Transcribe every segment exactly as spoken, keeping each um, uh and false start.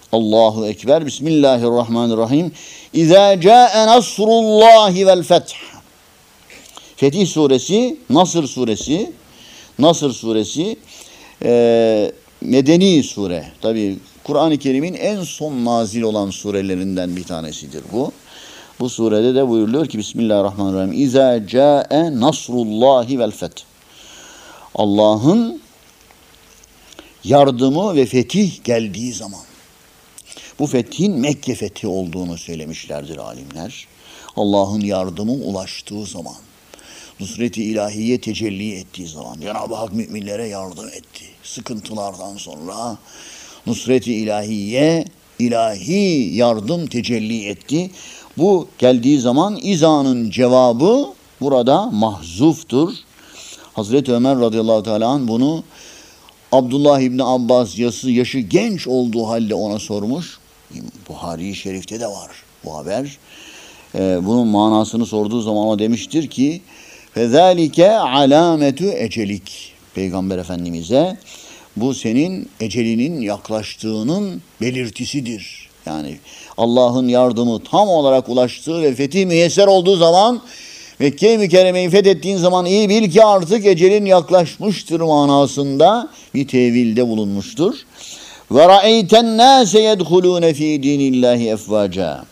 Allahu Ekber. Bismillahirrahmanirrahim. İzâ câe nasrullâhi vel feth. Fetih suresi, Nasr suresi, Nasr suresi e, medeni sure. Tabi Kur'an-ı Kerim'in en son nazil olan surelerinden bir tanesidir bu. Bu surede de buyuruluyor ki Bismillahirrahmanirrahim. İzâ câe nasrullâhi vel feth. Allah'ın yardımı ve fetih geldiği zaman. Bu fethin Mekke fethi olduğunu söylemişlerdir alimler. Allah'ın yardımı ulaştığı zaman. Nusret-i ilahiye tecelli ettiği zaman. Cenab-ı Hak müminlere yardım etti. Sıkıntılardan sonra nusret-i ilahiye, ilahi yardım tecelli etti. Bu geldiği zaman izanın cevabı burada mahzuftur. Hazreti Ömer radıyallahu teala anh bunu Abdullah İbni Abbas yaşı, yaşı genç olduğu halde ona sormuş. Buhari-i Şerif'te de var bu haber. Ee, bunun manasını sorduğu zaman o demiştir ki فَذَٰلِكَ عَلَامَةُ ecelik. Peygamber Efendimiz'e bu senin ecelinin yaklaştığının belirtisidir. Yani Allah'ın yardımı tam olarak ulaştığı ve fetih müyesser olduğu zaman Mekke-i Mükerreme'yi fethettiğin zaman iyi bil ki artık ecelin yaklaşmıştır manasında bir tevilde bulunmuştur. Ve ra'eyten nase yedhulun fi dinillahi efvaca.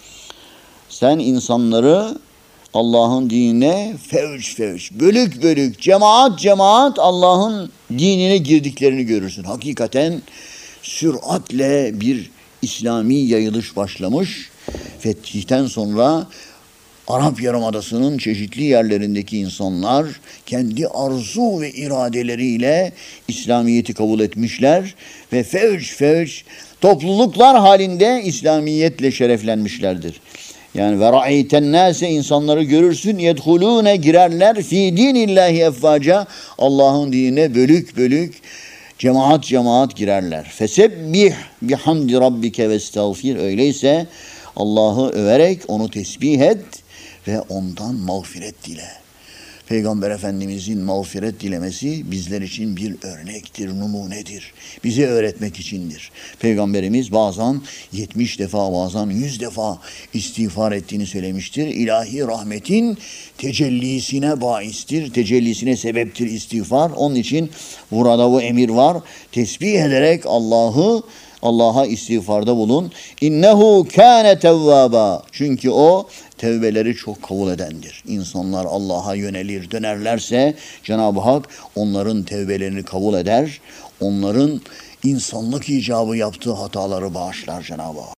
Sen insanları Allah'ın dinine fevç fevç, bölük bölük, cemaat cemaat Allah'ın dinine girdiklerini görürsün. Hakikaten süratle bir İslami yayılış başlamış. Fetihten sonra Arap Yarımadası'nın çeşitli yerlerindeki insanlar kendi arzu ve iradeleriyle İslamiyet'i kabul etmişler ve fevç fevç topluluklar halinde İslamiyetle şereflenmişlerdir. Yani ve ra'eyten nase insanları görürsün yedhulune girerler fi dinillahi efvaca Allah'ın dinine bölük bölük cemaat cemaat girerler. Fesebbih bihamdi rabbike ve estağfir. Öyleyse Allah'ı överek onu tesbih et ve ondan mağfiret dile. Peygamber Efendimizin mağfiret dilemesi bizler için bir örnektir, numunedir. Bize öğretmek içindir. Peygamberimiz bazen yetmiş defa, bazen yüz defa istiğfar ettiğini söylemiştir. İlahi rahmetin tecellisine baistir, tecellisine sebeptir istiğfar. Onun için burada bu emir var. Tesbih ederek Allah'ı Allah'a istiğfarda bulun. İnnehu kâne tevvâbâ. Çünkü o tevbeleri çok kabul edendir. İnsanlar Allah'a yönelir, dönerlerse Cenab-ı Hak onların tevbelerini kabul eder. Onların insanlık icabı yaptığı hataları bağışlar Cenab-ı Hak.